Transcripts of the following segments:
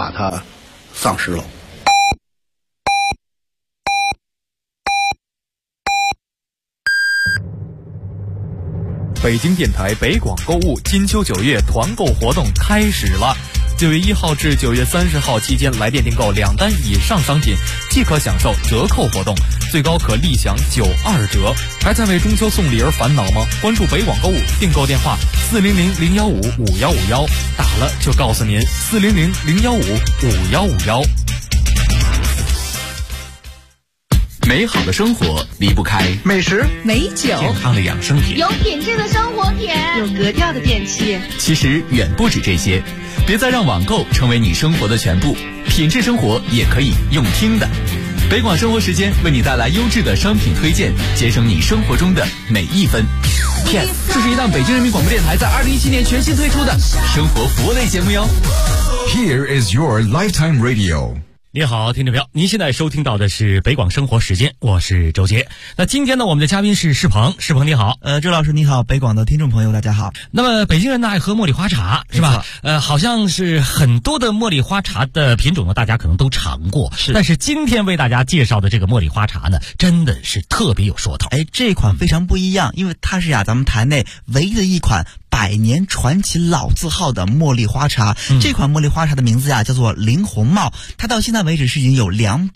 把它丧失了。 北京电台北广购物金秋9月团购活动开始了。9月1号至9月30号期间，来电订购2单以上商品即可享受折扣活动，最高可立享92折。还在为中秋送礼而烦恼吗？关注北广购物，订购电话400-015-5151，打了就告诉您400-015-5151。 美好的生活离不开美食、 美酒、 健康的养生品， 有品质的生活品， 有格调的电器。 其实远不止这些，别再让网购成为你生活的全部，品质生活也可以用听的。北广生活时间为你带来优质的商品推荐，节省你生活中的每一分。PS， 这是一档北京人民广播电台在2017年全新推出的生活服务类节目哟。 Here is your lifetime radio。 你好，听众朋友，您现在收听到的是北广生活时间，我是周杰。那今天呢，我们的嘉宾是世鹏，世鹏你好。 周老师你好，北广的听众朋友大家好。 那么北京人呢爱喝茉莉花茶是吧？好像是很多的茉莉花茶的品种呢，大家可能都尝过， 是。 但是今天为大家介绍的这个茉莉花茶呢，真的是特别有说头。 这款非常不一样，因为它是咱们台内唯一的一款100年传奇老字号的茉莉花茶。这款茉莉花茶的名字叫做林红帽，它到现在为止是已经有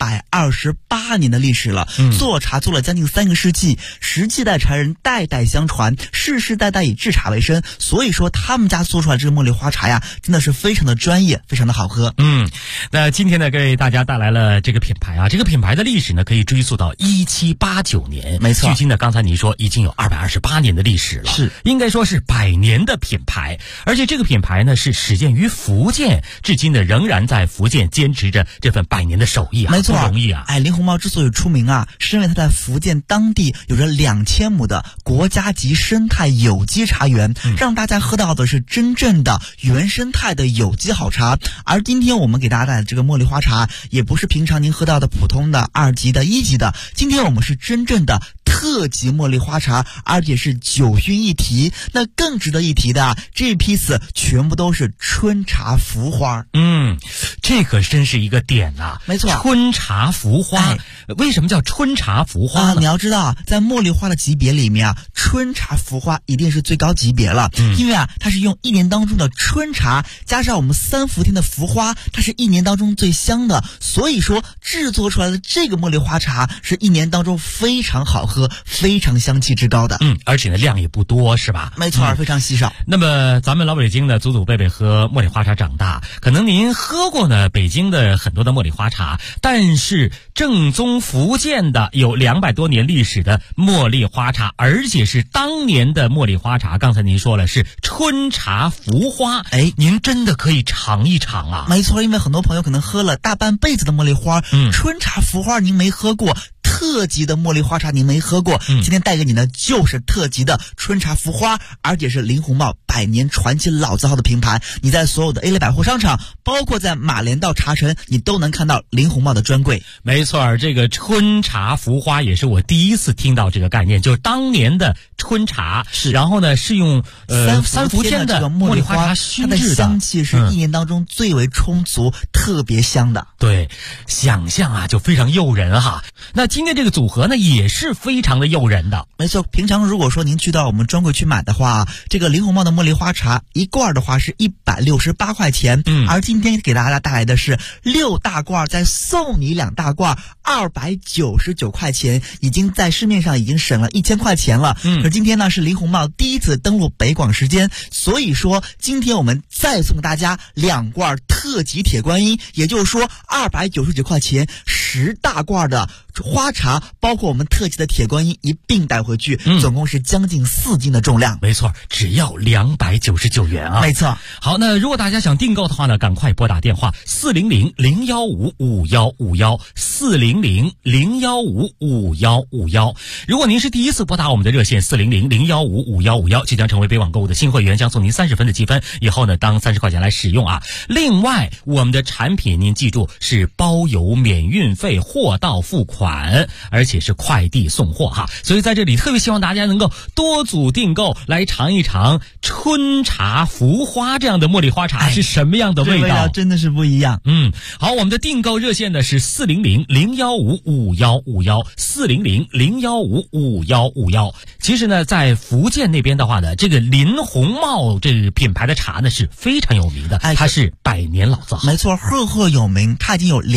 228年的历史了，做茶做了将近3个世纪，十几代茶人代代相传，世世代代以制茶为生，所以说他们家做出来这个茉莉花茶呀，真的是非常的专业，非常的好喝。 那今天呢，给大家带来了这个品牌啊，这个品牌的历史呢，可以追溯到1789年， 没错。 距今呢，刚才你说已经有228年的历史了， 是应该说是100年的品牌，而且这个品牌呢是始建于福建，至今呢仍然在福建坚持着这份100年的手艺啊， 没错， 不容易啊。 林红帽之所以出名啊，是因为它在福建当地有着2000亩的国家级生态有机茶园，让大家喝到的是真正的原生态的有机好茶。而今天我们给大家带来的这个茉莉花茶，也不是平常您喝到的普通的2级的1级的，今天我们是真正的特级茉莉花茶，而且是9熏一提。那更值得一提的这批次全部都是春茶浮花。 这可真是一个点啊。 没错， 春茶浮花。为什么叫春茶浮花呢？ 你要知道，在茉莉花的级别里面春茶浮花一定是最高级别了。因为它是用1年当中的春茶加上我们3伏天的浮花，它是1年当中最香的，所以说制作出来的这个茉莉花茶是1年当中非常好喝，非常香气之高的。 而且呢量也不多是吧？ 没错，非常稀少。 那么咱们老北京的祖祖辈辈喝茉莉花茶长大，可能您喝过呢北京的很多的茉莉花茶，但是正宗福建的有200多年历史的茉莉花茶，而且是当年的茉莉花茶，刚才您说了是春茶浮花，您真的可以尝一尝啊。 没错，因为很多朋友可能喝了大半辈子的茉莉花，春茶浮花您没喝过，特级的茉莉花茶您没喝过，今天带给你的就是特级的春茶浮花，而且是林红帽100年传奇老字号的品牌。你在所有的 A 类百货商场，包括在马连道茶城，你都能看到林红帽的专柜。 没错，这个春茶浮花也是我第一次听到这个概念，就是当年的春茶，然后呢是用3伏天的茉莉花茶熏制的， 它的香气是1年当中最为充足，特别香的。 对，想象啊就非常诱人哈。那今天这个组合呢也是非常的诱人的。 没错，平常如果说您去到我们专柜去买的话，这个林红帽的茉莉花茶一罐的话是168块钱，而今天给大家带来的是6大罐再送你2大罐，299块钱，已经在市面上已经省了1000块钱了。可今天呢是林红帽第一次登陆北广时间，所以说今天我们再送大家2罐特级铁观音，也就是说299块钱10大罐的花茶，包括我们特级的铁观音一并带回去，总共是将近4斤的重量。 没错，只要299元啊。 没错。 好，那如果大家想订购的话呢，赶快拨打电话400-015-5151，400-015-5151。如果您是第一次拨打我们的热线400-015-5151，即将成为北网购物的新会员，将送您30分的积分，以后呢当30块钱来使用啊。另外，我们的产品您记住是包邮免运费。 费，货到付款，而且是快递送货哈。所以在这里特别希望大家能够多组订购，来尝一尝春茶福花这样的茉莉花茶是什么样的味道， 真的是不一样。 好，我们的订购热线呢是400-015-5151，400-015-5151。其实呢，在福建那边的话呢，这个林红帽这个品牌的茶呢是非常有名的，它是百年老字号。 没错，赫赫有名，它已经有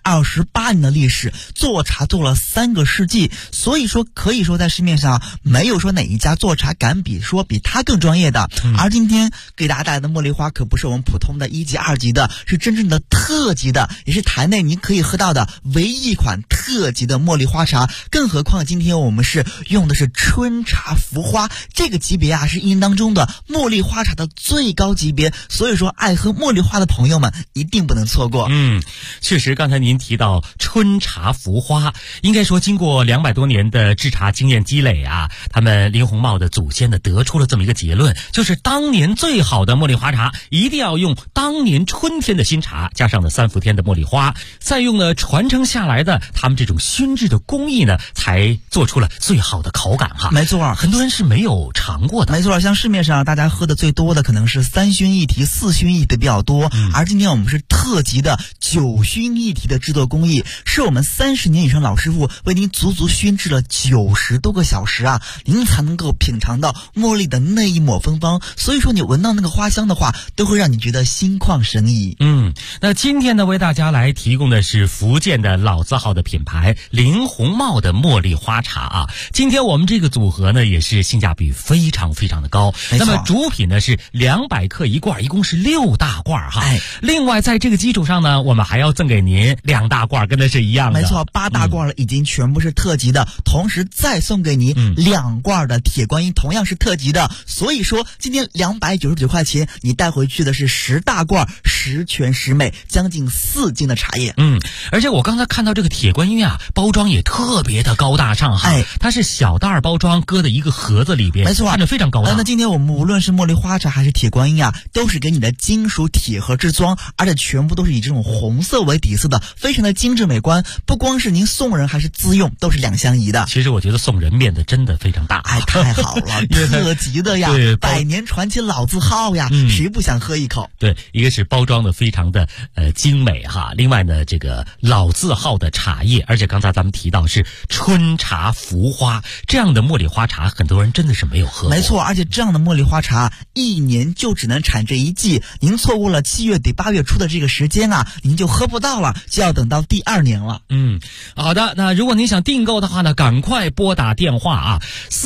228年的历史，做茶做了3个世纪，所以说可以说在市面上没有说哪一家做茶敢比它更专业的。而今天给大家带来的茉莉花可不是我们普通的1级2级的，是真正的特级的，也是台内您可以喝到的唯一一款特级的茉莉花茶。更何况今天我们是用的是春茶福花这个级别啊，是一年当中的茉莉花茶的最高级别，所以说爱喝茉莉花的朋友们一定不能错过。 确实刚才您提到春茶福花，应该说经过200多年的制茶经验积累啊，他们林红帽的祖先呢得出了这么一个结论，就是当年最好的茉莉花茶一定要用当年春天的新茶，加上了3伏天的茉莉花，再用了传承下来的他们这种熏制的工艺呢，才做出了最好的口感哈。 没错， 很多人是没有尝过的。 没错，像市面上大家喝的最多的可能是3熏1提、4熏1提的比较多，而今天我们是特级的9熏1提的制作工艺，是我们30年以上老师傅为您足足熏制了90多个小时啊，您才能够品尝到茉莉的那一抹芬芳，所以说你闻到那个花香的话，都会让你觉得心旷神怡。 那今天呢，为大家来提供的是福建的老字号的品牌林红帽的茉莉花茶啊。今天我们这个组合呢，也是性价比非常非常的高。那么主品呢是200克一罐，一共是6大罐哈。另外在这个基础上呢，我们还要赠给您2大罐，跟的是一样的。 没错，8大罐了，已经全部是特级的，同时再送给您2罐的铁观音，同样是特级的。所以说今天299块钱，你带回去的是10大罐，10全10美，将近4斤的茶叶。 而且我刚才看到这个铁观音啊，包装也特别的高大上哈。它是小袋包装，搁在一个盒子里边， 没错， 看着非常高大。 那今天我们无论是茉莉花茶还是铁观音啊，都是给你的金属铁盒制装，而且全部都是以这种红色为底色的，非常的精致美观。不光是您送人还是自用，都是2相宜的。 其实我觉得送人面的真的非常大， 太好了，特级的呀，100年传奇老字号呀，谁不想喝一口？ 对，一个是包装的非常的精美哈，另外呢这个老字号的茶叶，而且刚才咱们提到是春茶福花这样的茉莉花茶，很多人真的是没有喝过。 没错，而且这样的茉莉花茶1年就只能产这一季，您错过了7月底8月初的这个时间啊，您就喝不到了，就要等到第2年了。 好的，那如果您想订购的话呢，赶快拨打电话啊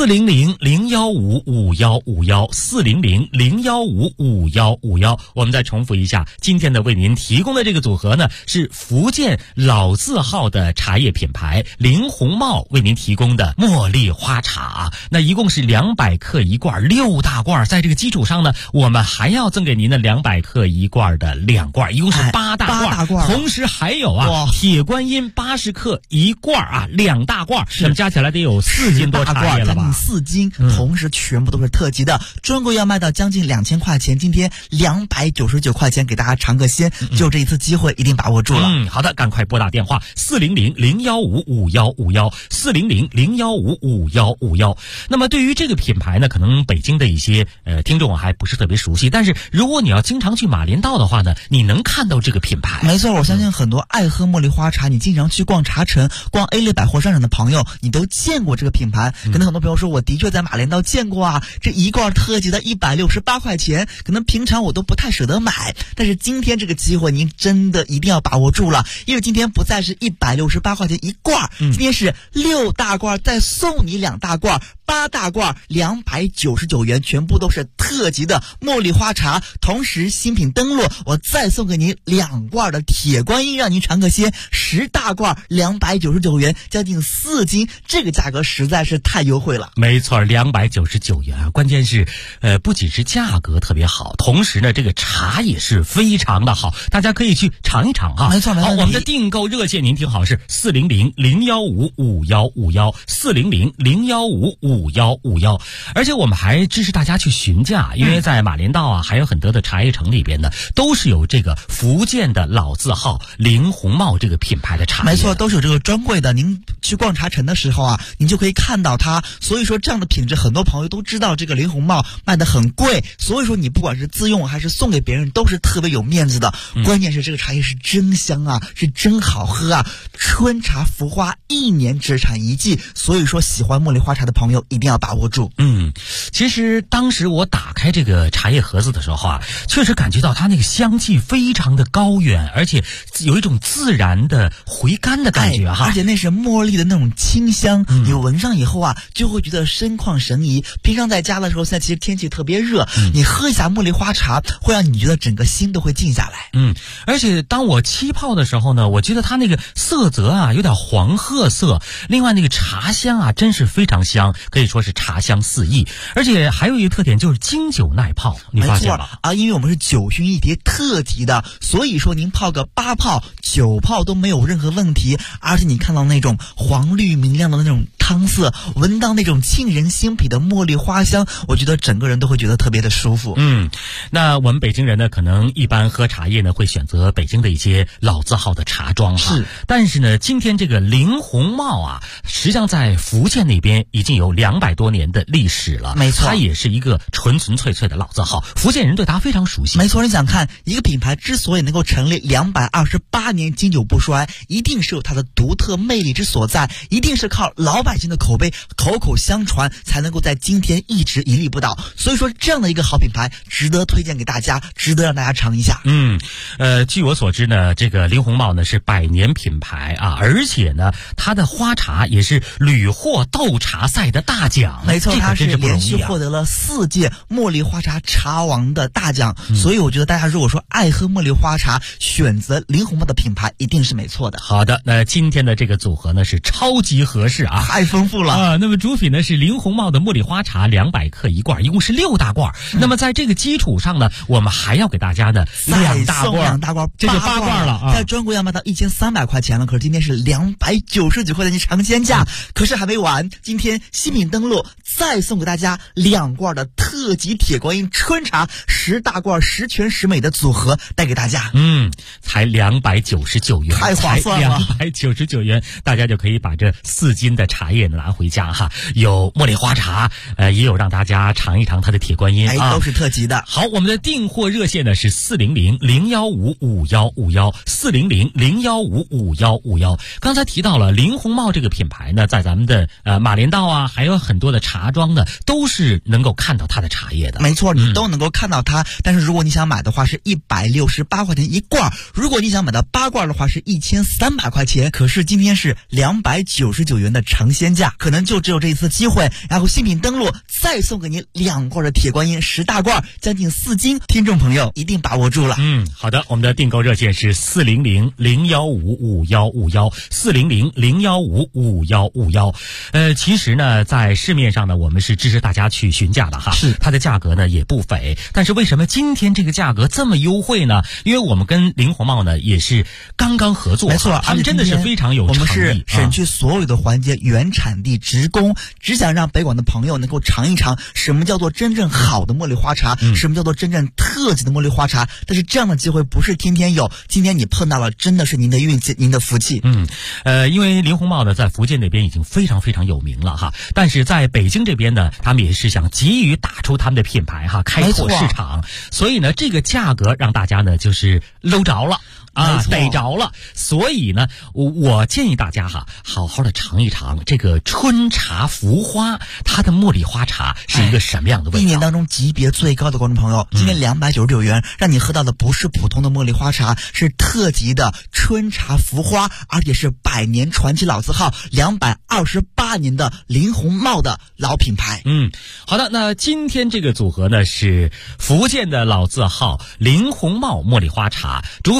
，400-015-5151，400-015-5151。我们再重复一下，今天呢为您提供的这个组合呢是福建老字号的茶叶品牌林红帽为您提供的茉莉花茶，那一共是200克一罐，6大罐，在这个基础上呢，我们还要赠给您的200克一罐的2罐，一共是8大罐，同时还有铁观音80克一罐啊，2大罐，那么加起来得有4斤多茶叶了吧 ？4斤，同时全部都是特级的，专柜要卖到将近2000块钱，今天299块钱给大家尝个鲜，就这一次机会一定把握住了。 好的，赶快拨打电话400-015-5151，400-015-5151。那么对于这个品牌呢，可能北京的一些听众还不是特别熟悉，但是如果你要经常去马连道的话呢，你能看到这个品牌。 没错，我相信很多爱喝茉莉花茶，你经常去逛茶城、逛 A 类百货商场的朋友，你都见过这个品牌。可能很多朋友说，我的确在马连道见过啊，这一罐特级的168块钱，可能平常我都不太舍得买，但是今天这个机会您真的一定要把握住了，因为今天不再是168块钱一罐，今天是6大罐再送你2大罐，8大罐299元，全部都是特级的茉莉花茶。同时新品登录，我再送给您2罐的铁观音，让您尝个鲜，10大罐299元，将近4斤，这个价格实在是太优惠了。 没错，299元啊，关键是不仅是价格特别好，同时呢这个茶也是非常的好，大家可以去尝一尝啊。 没错， 好，我们的订购热线您听好，是400-015-5151，400-015-5151。 5151，而且我们还支持大家去询价，因为在马连道啊，还有很多的茶叶城里边呢，都是有这个福建的老字号林红帽这个品牌的茶叶。 没错，都是有这个专柜的。您去逛茶城的时候啊，您就可以看到它。所以说这样的品质，很多朋友都知道这个林红帽卖得很贵，所以说你不管是自用还是送给别人，都是特别有面子的。关键是这个茶叶是真香啊，是真好喝啊！春茶福花1年只产1季，所以说喜欢茉莉花茶的朋友一定要把握住。 其实当时我打开这个茶叶盒子的时候啊，确实感觉到它那个香气非常的高远，而且有一种自然的回甘的感觉哈。 而且那是茉莉的那种清香，你闻上以后啊，就会觉得心旷神怡。平常在家的时候，现在其实天气特别热，你喝一下茉莉花茶，会让你觉得整个心都会静下来。 而且当我沏泡的时候呢，我觉得它那个色泽啊有点黄褐色，另外那个茶香啊真是非常香，可以说是茶香四溢。而且还有一个特点就是经久耐泡，你发现吗？ 啊，因为我们是9熏1提特级的，所以说您泡个8泡、9泡都没有任何问题。而且你看到那种黄绿明亮的那种汤色，闻到那种沁人心脾的茉莉花香，我觉得整个人都会觉得特别的舒服。 那我们北京人呢，可能一般喝茶叶呢会选择北京的一些老字号的茶庄哈。但是呢，今天这个林红帽啊，实际上在福建那边已经有200多年的历史了。 没错， 它也是一个纯纯粹粹的老字号，福建人对它非常熟悉。 没错，你想看一个品牌之所以能够成立228年经久不衰，一定是有它的独特魅力之所在，一定是靠老百姓的口碑口口相传，才能够在今天一直屹立不倒。所以说这样的一个好品牌值得推荐给大家，值得让大家尝一下。 据我所知呢，这个林红帽呢是100年品牌啊，而且呢它的花茶也是屡获斗茶赛的大奖。 没错，它是连续获获得了4届茉莉花茶茶王的大奖。所以我觉得大家如果说爱喝茉莉花茶，选择林红帽的品牌一定是没错的。 好的，那今天的这个组合呢是超级合适啊， 太丰富了啊。那么主品呢是林红帽的茉莉花茶200克1罐，一共是6大罐。那么在这个基础上呢，我们还要给大家呢2大罐，这就8罐了啊。 在专柜要卖到1300块钱了，可是今天是299块钱的尝鲜价。可是还没完，今天新品登录再送给大家2罐的特级铁观音春茶10大罐10全10美的组合带给大家。 才299元， 太划算了 ，299元，大家就可以把这4斤的茶叶拿回家哈。有茉莉花茶，也有让大家尝一尝它的铁观音啊， 都是特级的。 好，我们的订货热线呢是400-015-5151，400-015-5151。刚才提到了林红帽这个品牌呢，在咱们的马连道啊，还有很多的茶庄呢，都是能够看到它的茶叶的。 没错，你都能够看到它。但是如果你想买的话，是168块钱1罐；如果你想买到8罐的话，是1300块钱。可是今天是299元的尝鲜价，可能就只有这一次机会。然后新品登录再送给您2罐的铁观音10大罐，将近4斤。听众朋友一定把握住了。 好的，我们的订购热线是400-015-5151，400-015-5151。其实呢，在市面上呢，我们是支持大家去询价的哈。 是， 它的价格呢也不菲，但是为什么今天这个价格这么优惠呢？因为我们跟林红帽呢也是刚刚合作， 没错， 他们真的是非常有诚意。 我们是省去所有的环节，原产地直供，只想让北广的朋友能够尝一尝什么叫做真正好的茉莉花茶，什么叫做真正特级的茉莉花茶。但是这样的机会不是天天有，今天你碰到了，真的是您的运气，您的福气。 因为林红帽呢在福建那边已经非常非常有名了哈，但是在北京这边呢，他们也是想急于打出他们的品牌哈，开拓市场，所以呢这个价格让大家呢就是搂着了。逮着了，所以呢，我建议大家哈，好好的尝一尝这个春茶福花，它的茉莉花茶是一个什么样的味道？ 一年当中级别最高的观众朋友，今天299元，让你喝到的不是普通的茉莉花茶，是特级的春茶福花，而且是100年传奇老字号，228年的林红帽的老品牌。 好的，那今天这个组合呢是福建的老字号林红帽茉莉花茶，主品呢是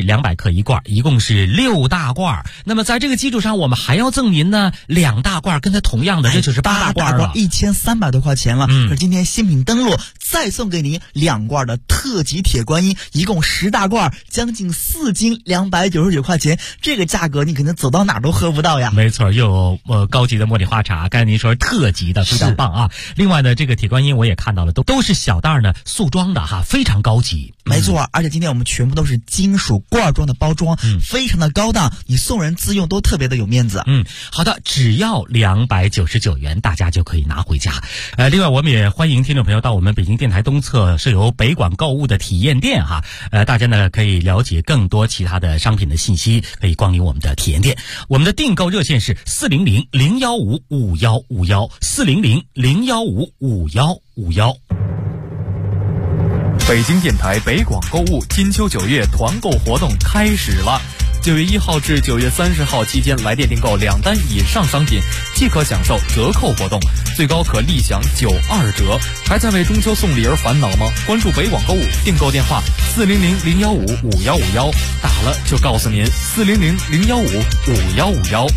200克一罐，一共是6大罐。那么在这个基础上，我们还要赠您呢2大罐，跟它同样的，这就是8大罐了 ，1300多块钱了。可是今天新品登录，再送给您2罐的特级铁观音，一共10大罐，将近4斤，299块钱。这个价格你可能走到哪都喝不到呀。 没错，又有高级的茉莉花茶，刚才您说是特级的，非常棒啊。另外呢，这个铁观音我也看到了，都是小袋呢塑装的哈，非常高级。 没错，而且今天我们全部都是金属罐装的包装，非常的高档，你送人自用都特别的有面子。 好的，只要299元，大家就可以拿回家。另外我们也欢迎听众朋友到我们北京电台东侧是由北广购物的体验店哈，大家呢可以了解更多其他的商品的信息，可以光临我们的体验店。我们的订购热线是400-015-5151，400-015-5151。 北京电台北广购物金秋9月团购活动开始了。9月1号至9月30号期间，来电订购2单以上商品即可享受折扣活动，最高可立享92折。还在为中秋送礼而烦恼吗？关注北广购物，订购电话400-015-5151，打了就告诉您400-015-5151。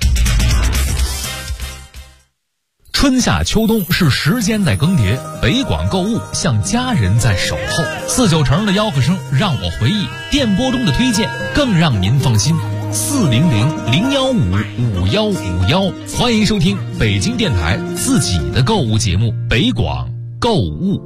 春夏秋冬是时间在更迭，北广购物像家人在守候。49成的吆喝声让我回忆，电波中的推荐更让您放心。400-015-5151，欢迎收听北京电台自己的购物节目北广购物。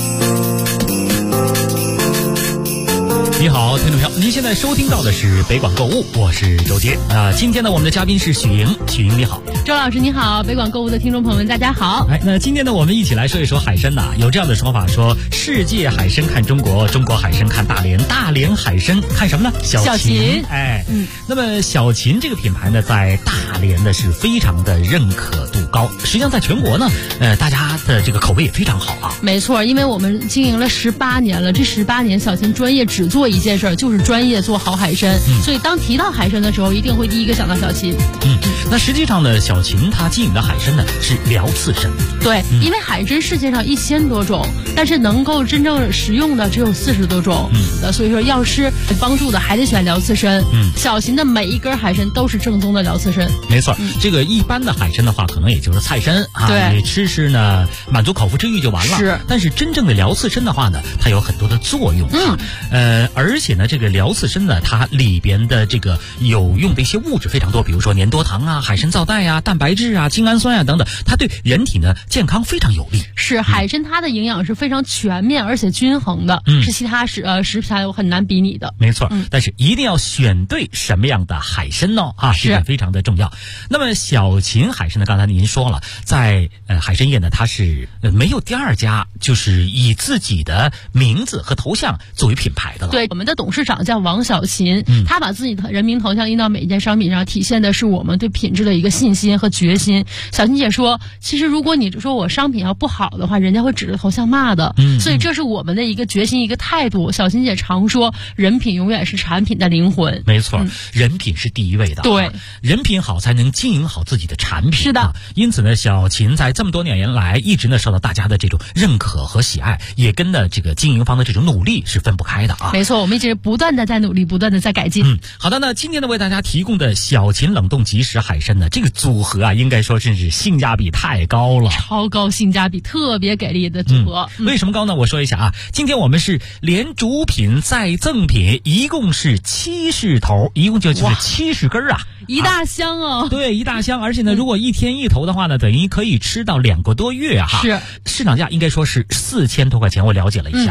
你好，听众朋友，您现在收听到的是北广购物，我是周杰。今天呢，我们的嘉宾是许莹，许莹你好。 周老师你好，北广购物的听众朋友们大家好。 那今天呢，我们一起来说一说海参呐。有这样的说法说，世界海参看中国，中国海参看大连，大连海参看什么呢？小秦。那么小秦这个品牌呢，在大连呢是非常的认可度高，实际上在全国呢，大家的这个口碑也非常好啊。 没错，因为我们经营了18年了，这18年小秦专业只做一件事，就是专业做好海参。所以当提到海参的时候，一定会第一个想到小秦。 那实际上呢，小秦它经营的海参呢是辽刺参。 对，因为海参世界上1000多种，但是能够真正食用的只有40多种。所以说要吃帮助的还得选辽刺参。小秦的每一根海参都是正宗的辽刺参。 没错，这个一般的海参的话，可能也就是菜参啊， 对， 吃呢满足口腹之欲就完了。 是， 但是真正的辽刺参的话呢，它有很多的作用。而且呢，这个辽刺参呢，它里边的这个有用的一些物质非常多，比如说粘多糖啊、海参皂苷啊、蛋白质啊、精氨酸啊等等，它对人体呢健康非常有利。 是，海参它的营养是非常全面而且均衡的，是其他食材很难比拟的。 没错，但是一定要选对什么样的海参哦啊，这个非常的重要。那么小秦海参呢，刚才您说了，在海参业呢，它是没有第二家就是以自己的名字和头像作为品牌的了。 对，我们的董事长叫王小秦，他把自己的人名头像印到每一件商品上，体现的是我们对品质的一个信心和决心。小秦姐说，其实如果你说我商品要不好的话，人家会指着头像骂的。所以这是我们的一个决心，一个态度。小秦姐常说，人品永远是产品的灵魂。 没错，人品是第一位的。 对， 人品好才能经营好自己的产品。 是的， 因此呢，小秦在这么多年来一直呢受到大家的这种认可和喜爱，也跟呢这个经营方的这种努力是分不开的啊。 没错，我们一直不断的在努力，不断的在改进。 好的，那今天呢为大家提供的小秦冷冻即食海参呢，这个组合啊，应该说是性价比太高了， 超高性价比，特别给力的组合。 为什么高呢？我说一下啊，今天我们是连主品再赠品，一共是70头，一共就是70根啊， 一大箱哦。 对，一大箱，而且呢，如果1天1头的话呢，等于可以吃到2个多月哈。 是， 市场价应该说是4000多块钱，我了解了一下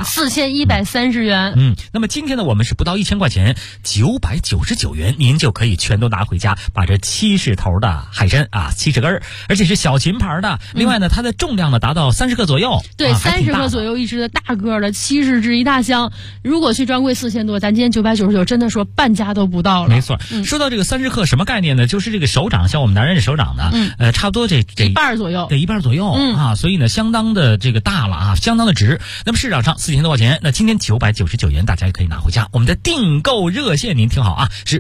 ，4130元。 那么今天呢，我们是不到1000块钱，999元，您就可以全都拿回家，把这70头的海参啊，70根，而且是小秦牌的。另外呢，它的重量呢达到30克左右。 对，30克左右一只的大个的，70只一大箱。如果去专柜4000多，咱今天999，真的说半价都不到了。 没错，说到这个30克什么概念呢？就是这个手掌，像我们男人的手掌呢，差不多这一半左右， 对，一半左右啊，所以呢，相当的这个大了啊，相当的值。那么市场上4000多块钱，那今天999元，大家可以以拿回家。我们的订购热线您听好啊，是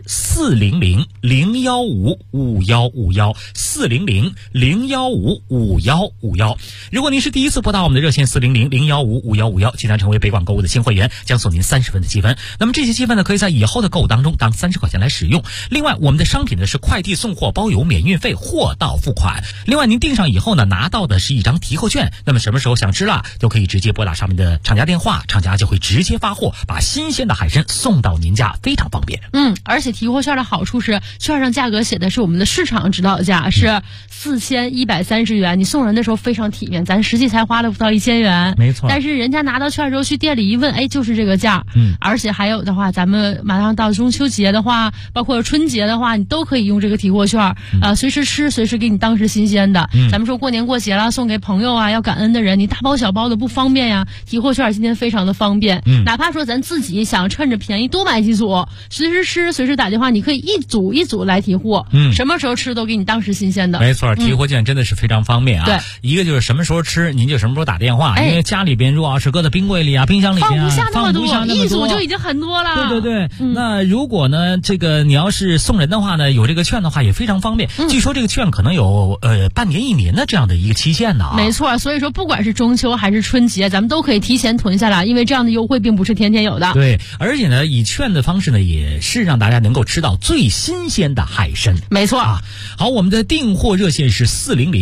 400-015-5151，400-015-5151。如果您是第一次拨打我们的热线400-015-5151，即将成为北广购物的新会员，将送您30分的积分。那么这些积分呢，可以在以后的购物当中当30块钱来使用。另外，我们的商品呢是快递送货包邮免运费，货到付款。另外，您订上以后呢，拿到的是一张提货券。那么什么时候想吃了，就可以直接拨打上面的厂家电话，厂家就会直接发货，把新鲜的海参送到您家，非常方便。 而且提货券的好处是，券上价格写的是我们的市场指导价，是4130元，你送人的时候非常体面，咱实际才花了不到1000元， 没错。 但是人家拿到券之后去店里一问，哎，就是这个价。而且还有的话，咱们马上到中秋节的话，包括春节的话，你都可以用这个提货券，随时吃，随时给你当时新鲜的。咱们说过年过节了，送给朋友啊，要感恩的人，你大包小包的不方便呀，提货券今天非常的方便。哪怕说咱自己想趁着便宜多买几组，随时吃，随时打电话，你可以一组一组来提货，什么时候吃都给你当时新鲜的。 没错，提货券真的是非常方便啊。 对， 一个就是什么时候吃，您就什么时候打电话，因为家里边如果要是搁在冰柜里啊、冰箱里边放不下那么多， 一组就已经很多了。 对，那如果呢，这个你要是送人的话呢，有这个券的话也非常方便。据说这个券可能有半年、1年的这样的一个期限呢啊。 没错，所以说不管是中秋还是春节，咱们都可以提前囤下来，因为这样的优惠并不是天天有的。 对，而且呢，以券的方式呢，也是让大家能够吃到最新鲜的海参。 没错啊。好，我们的订货热线是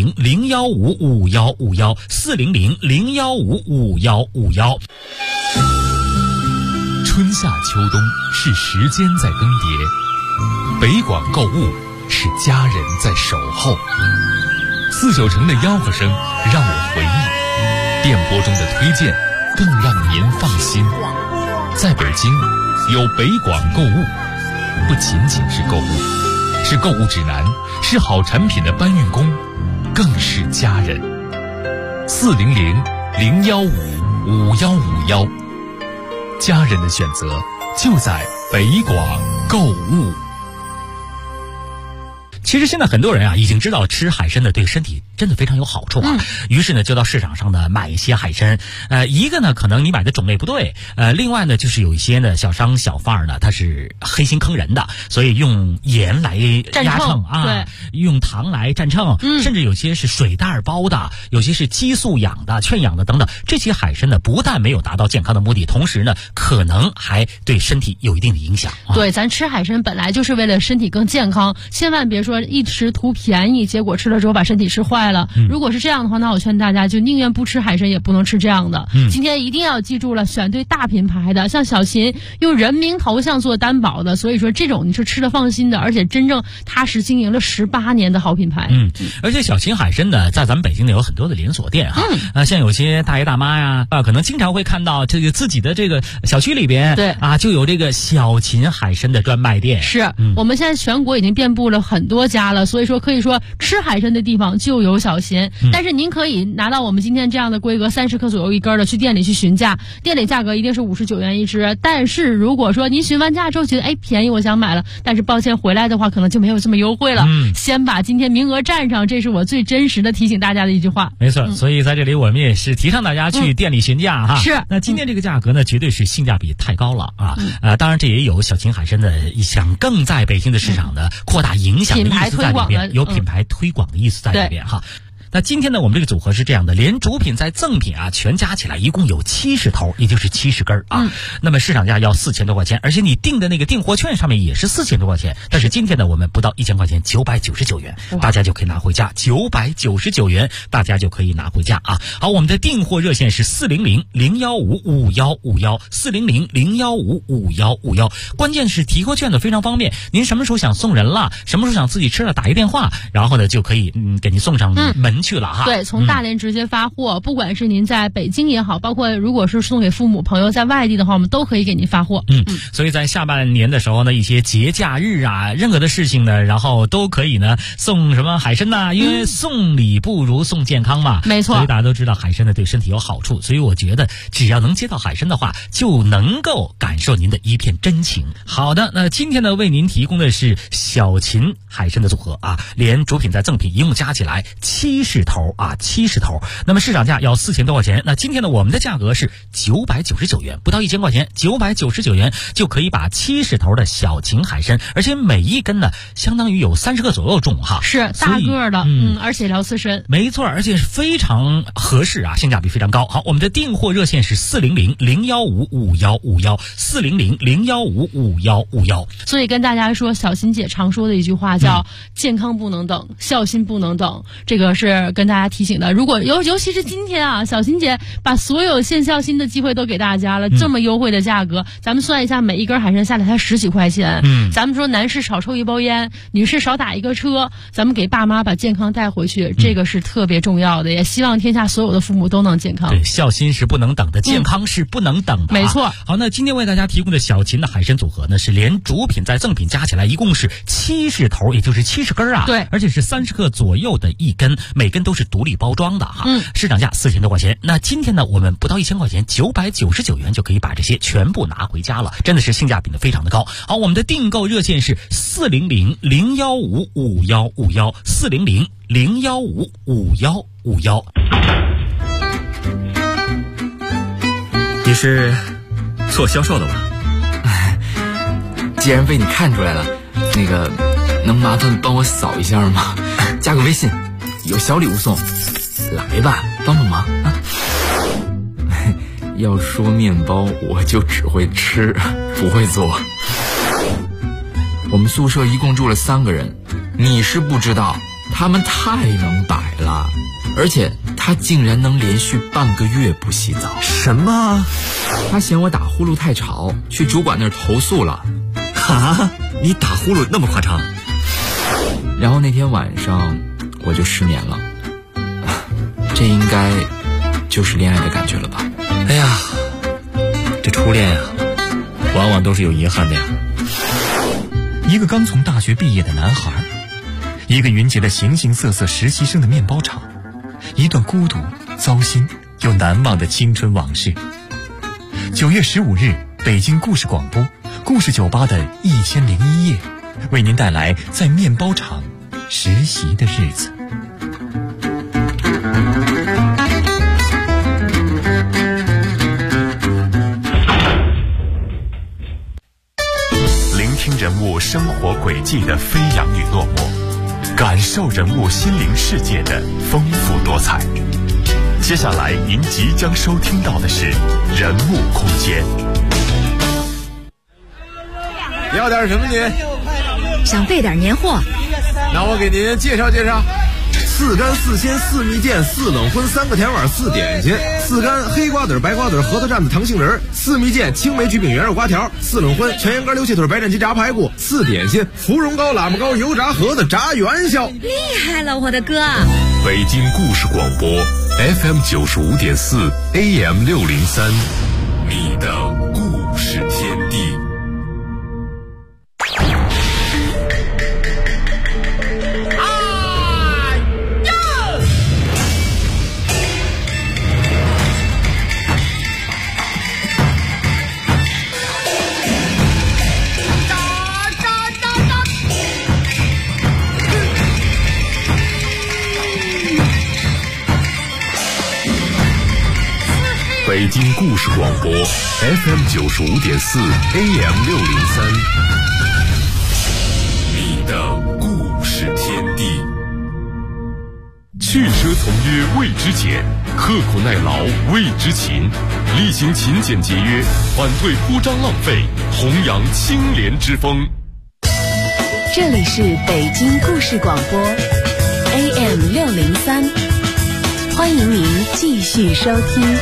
400-015-5151，400-015-5151。 春夏秋冬是时间在更迭，北广购物是家人在守候。49城的吆喝声让我回忆，电波中的推荐更让您放心。在北京有北广购物，不仅仅是购物，是购物指南，是好产品的搬运工，更是家人。400-015-5151，家人的选择就在北广购物。 其实现在很多人啊已经知道吃海参的对身体真的非常有好处啊，于是呢就到市场上呢买一些海参。一个呢可能你买的种类不对，另外呢就是有一些呢小商小贩呢他是黑心坑人的，所以用盐来压秤啊， 对， 用糖来蘸秤，甚至有些是水袋包的，有些是激素养的、圈养的等等。这些海参呢不但没有达到健康的目的，同时呢可能还对身体有一定的影响。 对，咱吃海参本来就是为了身体更健康，千万别说一时图便宜，结果吃了之后把身体吃坏了。如果是这样的话，那我劝大家就宁愿不吃海参，也不能吃这样的。今天一定要记住了，选对大品牌的，像小秦用人名头像做担保的，所以说这种你是吃的放心的，而且真正踏实经营了18年的好品牌。 而且小秦海参呢，在咱们北京呢有很多的连锁店哈，像有些大爷大妈呀可能经常会看到这个自己的这个小区里边， 对啊，就有这个小秦海参的专卖店。 是，我们现在全国已经遍布了很多家了，所以说可以说吃海参的地方就有小秦。但是您可以拿到我们今天这样的规格30克左右一根的，去店里去询价，店里价格一定是59元一只。但是如果说您询完价之后觉得便宜，我想买了，但是抱歉回来的话可能就没有这么优惠了。先把今天名额占上，这是我最真实的提醒大家的一句话。 没错，所以在这里我们也是提倡大家去店里询价哈。 是， 那今天这个价格呢，绝对是性价比太高了啊！当然这也有小秦海参的想更在北京的市场的扩大影响的意思在里边，有品牌推广的意思在里边哈。那今天呢，我们这个组合是这样的，连主品再赠品啊，全加起来一共有70头，也就是70根啊。那么市场价要4000多块钱，而且你订的那个订货券上面也是4000多块钱。但是今天呢，我们不到1000块钱，999元，大家就可以拿回家，999元，大家就可以拿回家啊。好，我们的订货热线是400-015-5151，400-015-5151。关键是提货券的非常方便，您什么时候想送人了，什么时候想自己吃了，打一电话，然后呢就可以给您送上门去了哈。 对，从大连直接发货，不管是您在北京也好，包括如果是送给父母朋友在外地的话，我们都可以给您发货。 所以在下半年的时候呢，一些节假日啊，任何的事情呢，然后都可以呢送什么海参呐，因为送礼不如送健康嘛。 没错， 所以大家都知道海参呢对身体有好处，所以我觉得只要能接到海参的话，就能够感受您的一片真情。好的，那今天呢为您提供的是小秦海参的组合啊，连主品再赠品一共加起来70 70头啊，70头。那么市场价要4000多块钱，那今天呢我们的价格是999元，不到1000块钱，999元就可以把70头的小秦海参，而且每一根呢相当于有30个左右重哈， 是大个的，而且聊刺身， 没错，而且是非常合适啊，性价比非常高。好，我们的订货热线是400-015-5151，400-015-5151。 所以跟大家说，小新姐常说的一句话叫健康不能等，孝心不能等，这个是跟大家提醒的。如果尤其是今天啊，小新姐把所有献孝心的机会都给大家了，这么优惠的价格，咱们算一下，每一根海参下来才10几块钱。咱们说男士少抽一包烟，女士少打一个车，咱们给爸妈把健康带回去，这个是特别重要的，也希望天下所有的父母都能健康。 对，孝心是不能等的，健康是不能等的， 没错。 好，那今天为大家提供的小秦的海参组合呢，是连主品再赠品加起来一共是70头，也就是70根啊。 对， 而且是30克左右的一根，每根都是独立包装的哈。市场价4000多块钱。那今天呢，我们不到1000块钱，999元就可以把这些全部拿回家了，真的是性价比的非常的高。好，我们的订购热线是400-015-5151，400-015-5151。 你是做销售的吧？ 既然被你看出来了，那个能麻烦帮我扫一下吗？加个微信，有小礼物送，来吧，帮帮忙啊！要说面包，我就只会吃，不会做。我们宿舍一共住了3个人，你是不知道，他们太能摆了，而且他竟然能连续半个月不洗澡。 什么？ 他嫌我打呼噜太吵，去主管那儿投诉了。 哈，你打呼噜那么夸张？ 然后那天晚上我就失眠了，这应该就是恋爱的感觉了吧？ 哎呀，这初恋啊，往往都是有遗憾的呀。 一个刚从大学毕业的男孩，一个云集了形形色色实习生的面包厂，一段孤独、糟心又难忘的青春往事。9月15日，北京故事广播故事酒吧的1001夜，为您带来在面包厂实习的日子。聆听人物生活轨迹的飞扬与落寞，感受人物心灵世界的丰富多彩。接下来您即将收听到的是人物空间。 要点什么您？ 想备点年货。 那我给您介绍介绍。4干4鲜4蜜饯4冷荤3个甜碗4点心，4干黑瓜子白瓜子核桃蘸子糖杏仁，4蜜饯青梅橘饼圆肉瓜条，4冷荤全羊肝溜气腿白斩鸡炸排骨，4点心芙蓉糕喇嘛糕油炸盒子炸元宵。 厉害了，我的哥！ 北京故事广播 FM 95.4 AM 603，你的故事天地。北京故事广播 FM 95.4 AM 603，你的故事天地。驱车从约谓之俭，刻苦耐劳谓之勤，厉行勤俭节约，反对铺张浪费，弘扬清廉之风。 这里是北京故事广播 AM 603，欢迎您继续收听。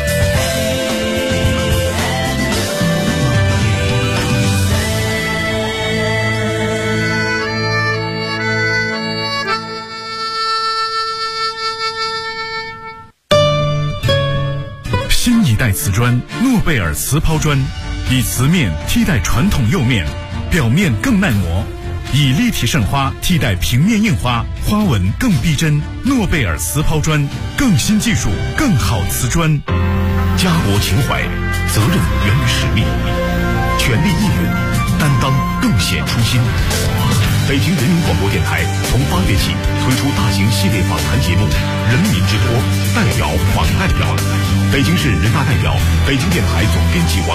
新一代瓷砖诺贝尔瓷抛砖，以瓷面替代传统釉面，表面更耐磨，以立体胜花替代平面硬花，花纹更逼真。诺贝尔瓷抛砖，更新技术，更好瓷砖。家国情怀，责任源于使命，全力应用，担当更显初心。 北京人民广播电台从8月起推出大型系列访谈节目《人民之托》，代表访代表。北京市人大代表、北京电台总编辑王